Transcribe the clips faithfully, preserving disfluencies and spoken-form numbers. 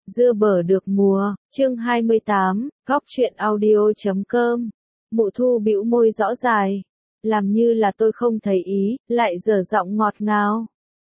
Dưa bở được mùa, chương hai mươi tám, góc truyện audio chấm com. Mụ Thu bĩu môi rõ dài, làm như là tôi không thấy ý, lại dở giọng ngọt ngào.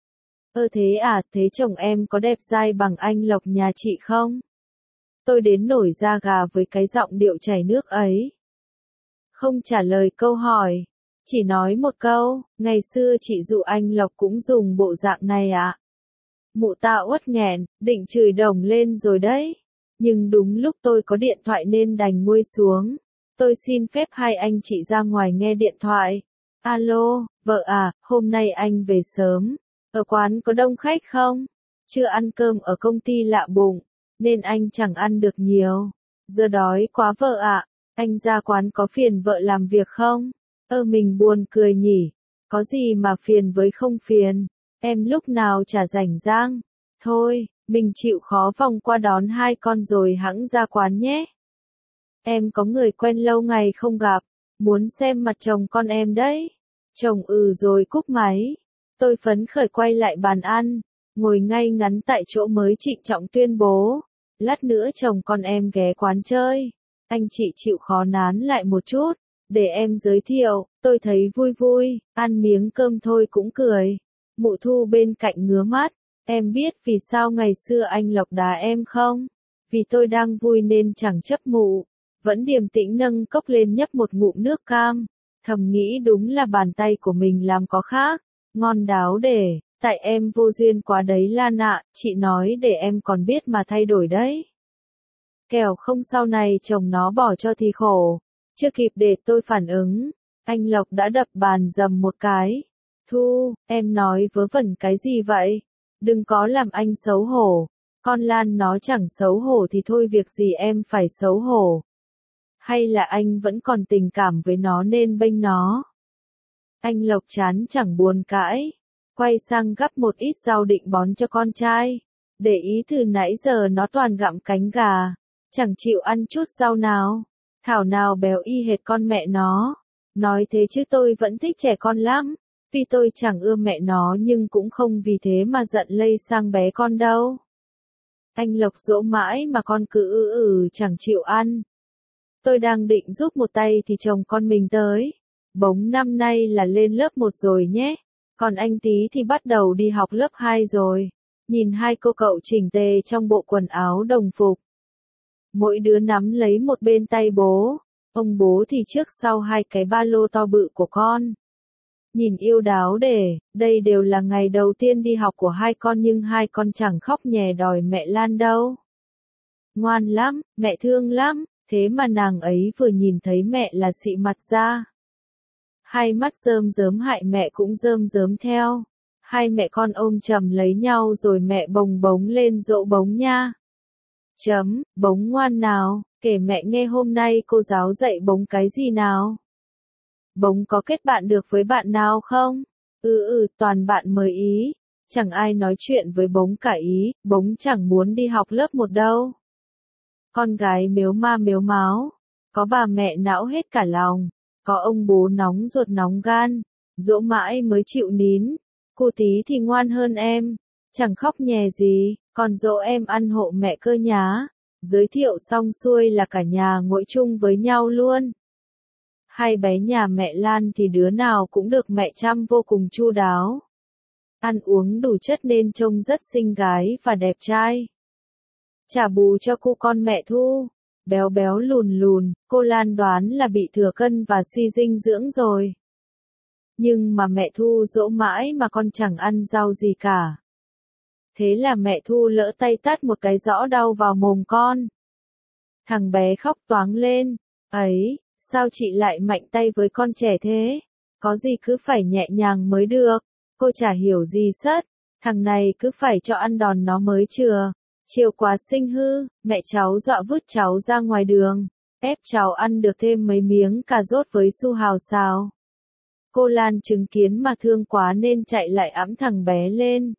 Ơ thế à, thế chồng em có đẹp dai bằng anh Lộc nhà chị không? Tôi đến nổi da gà với cái giọng điệu chảy nước ấy. Không trả lời câu hỏi, chỉ nói một câu, ngày xưa chị dụ anh Lộc cũng dùng bộ dạng này ạ. À? Mụ ta uất nghẹn, định chửi đồng lên rồi đấy. Nhưng đúng lúc tôi có điện thoại nên đành nguôi xuống. Tôi xin phép hai anh chị ra ngoài nghe điện thoại. Alo, vợ à, hôm nay anh về sớm. Ở quán có đông khách không? Chưa ăn cơm ở công ty lạ bụng, nên anh chẳng ăn được nhiều. Giờ đói quá vợ ạ. Anh ra quán có phiền vợ làm việc không? Ơ mình buồn cười nhỉ. Có gì mà phiền với không phiền. Em lúc nào chả rảnh rang. Thôi, mình chịu khó vòng qua đón hai con rồi hẵng ra quán nhé. Em có người quen lâu ngày không gặp, muốn xem mặt chồng con em đấy. Chồng ừ rồi cúp máy. Tôi phấn khởi quay lại bàn ăn, ngồi ngay ngắn tại chỗ mới trịnh trọng tuyên bố. Lát nữa chồng con em ghé quán chơi. Anh chị chịu khó nán lại một chút, để em giới thiệu. Tôi thấy vui vui, ăn miếng cơm thôi cũng cười. Mụ Thu bên cạnh ngứa mắt, em biết vì sao ngày xưa anh Lộc đá em không? Vì tôi đang vui nên chẳng chấp mụ, vẫn điềm tĩnh nâng cốc lên nhấp một ngụm nước cam, thầm nghĩ đúng là bàn tay của mình làm có khác, ngon đáo để, tại em vô duyên quá đấy Lan ạ, chị nói để em còn biết mà thay đổi đấy. Kẻo không sau này chồng nó bỏ cho thì khổ, chưa kịp để tôi phản ứng, anh Lộc đã đập bàn dầm một cái. Thu, em nói vớ vẩn cái gì vậy? Đừng có làm anh xấu hổ. Con Lan nó chẳng xấu hổ thì thôi việc gì em phải xấu hổ. Hay là anh vẫn còn tình cảm với nó nên bênh nó? Anh Lộc chán chẳng buồn cãi. Quay sang gắp một ít rau định bón cho con trai. Để ý từ nãy giờ nó toàn gặm cánh gà. Chẳng chịu ăn chút rau nào. Thảo nào béo y hệt con mẹ nó. Nói thế chứ tôi vẫn thích trẻ con lắm. Vì tôi chẳng ưa mẹ nó nhưng cũng không vì thế mà giận lây sang bé con đâu. Anh Lộc dỗ mãi mà con cứ ư ừ chẳng chịu ăn. Tôi đang định giúp một tay thì chồng con mình tới. Bỗng năm nay là lên lớp một rồi nhé. Còn anh Tí thì bắt đầu đi học lớp hai rồi. Nhìn hai cô cậu chỉnh tề trong bộ quần áo đồng phục. Mỗi đứa nắm lấy một bên tay bố. Ông bố thì trước sau hai cái ba lô to bự của con. Nhìn yêu đáo để, đây đều là ngày đầu tiên đi học của hai con nhưng hai con chẳng khóc nhè đòi mẹ Lan đâu. Ngoan lắm, mẹ thương lắm, thế mà nàng ấy vừa nhìn thấy mẹ là xị mặt ra. Hai mắt rơm rớm hại mẹ cũng rơm rớm theo. Hai mẹ con ôm chầm lấy nhau rồi mẹ bồng bống lên dỗ bống nha. Chấm, bống ngoan nào, kể mẹ nghe hôm nay cô giáo dạy bống cái gì nào. Bống có kết bạn được với bạn nào không? Ừ ừ, toàn bạn mới ý. Chẳng ai nói chuyện với bống cả ý, bống chẳng muốn đi học lớp một đâu. Con gái mếu ma mếu máo. Có bà mẹ não hết cả lòng. Có ông bố nóng ruột nóng gan. Dỗ mãi mới chịu nín. Cô Tí thì ngoan hơn em. Chẳng khóc nhè gì, còn dỗ em ăn hộ mẹ cơ nhá. Giới thiệu xong xuôi là cả nhà ngồi chung với nhau luôn. Hai bé nhà mẹ Lan thì đứa nào cũng được mẹ chăm vô cùng chu đáo. Ăn uống đủ chất nên trông rất xinh gái và đẹp trai. Trả bù cho cô con mẹ Thu, béo béo lùn lùn, cô Lan đoán là bị thừa cân và suy dinh dưỡng rồi. Nhưng mà mẹ Thu dỗ mãi mà con chẳng ăn rau gì cả. Thế là mẹ Thu lỡ tay tát một cái rõ đau vào mồm con. Thằng bé khóc toáng lên, ấy. Sao chị lại mạnh tay với con trẻ thế? Có gì cứ phải nhẹ nhàng mới được. Cô chả hiểu gì sất. Thằng này cứ phải cho ăn đòn nó mới chừa. Chiều quá sinh hư, mẹ cháu dọa vứt cháu ra ngoài đường. Ép cháu ăn được thêm mấy miếng cà rốt với su hào xào. Cô Lan chứng kiến mà thương quá nên chạy lại ẵm thằng bé lên.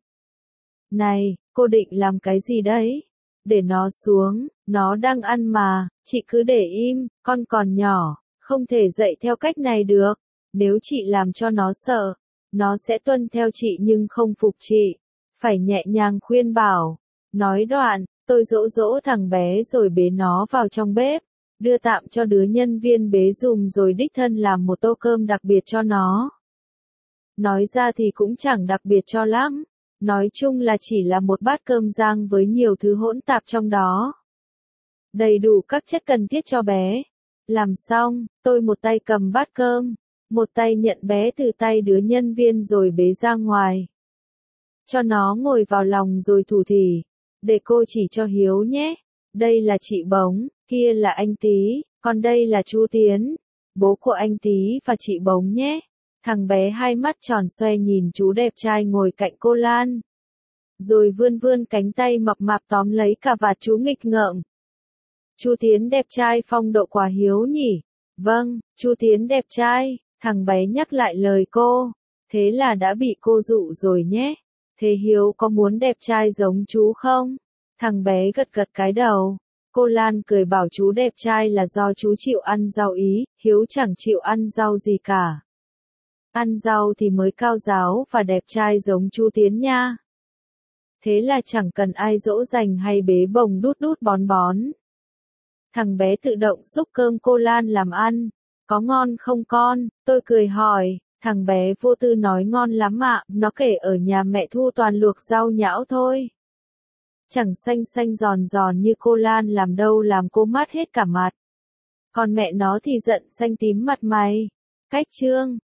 Này, cô định làm cái gì đấy? Để nó xuống, nó đang ăn mà, chị cứ để im, con còn nhỏ, không thể dạy theo cách này được. Nếu chị làm cho nó sợ, nó sẽ tuân theo chị nhưng không phục chị. Phải nhẹ nhàng khuyên bảo. Nói đoạn, tôi tôi dỗ dỗ thằng bé rồi bế nó vào trong bếp, đưa tạm cho đứa nhân viên bế giùm rồi đích thân làm một tô cơm đặc biệt cho nó. Nói ra thì cũng chẳng đặc biệt cho lắm, nói chung là chỉ là một bát cơm rang với nhiều thứ hỗn tạp trong đó. Đầy đủ các chất cần thiết cho bé. Làm xong, tôi một tay cầm bát cơm, một tay nhận bé từ tay đứa nhân viên rồi bế ra ngoài. Cho nó ngồi vào lòng rồi thủ thỉ, để cô chỉ cho Hiếu nhé. Đây là chị Bống, kia là anh Tí, còn đây là chú Tiến, bố của anh Tí và chị Bống nhé. Thằng bé hai mắt tròn xoe nhìn chú đẹp trai ngồi cạnh cô Lan. Rồi vươn vươn cánh tay mập mạp tóm lấy cà vạt chú nghịch ngợm. Chú Tiến đẹp trai phong độ quá Hiếu nhỉ? Vâng, chú Tiến đẹp trai, thằng bé nhắc lại lời cô. Thế là đã bị cô dụ rồi nhé. Thế Hiếu có muốn đẹp trai giống chú không? Thằng bé gật gật cái đầu. Cô Lan cười bảo chú đẹp trai là do chú chịu ăn rau Ý, Hiếu chẳng chịu ăn rau gì cả. Ăn rau thì mới cao ráo và đẹp trai giống chú Tiến nha. Thế là chẳng cần ai dỗ dành hay bế bồng đút đút bón bón. Thằng bé tự động xúc cơm cô Lan làm ăn. Có ngon không con? Tôi cười hỏi. Thằng bé vô tư nói ngon lắm ạ, nó kể ở nhà mẹ Thu toàn luộc rau nhão thôi. Chẳng xanh xanh giòn giòn như cô Lan làm đâu, làm cô mát hết cả mặt. Còn mẹ nó thì giận xanh tím mặt mày. Cách chương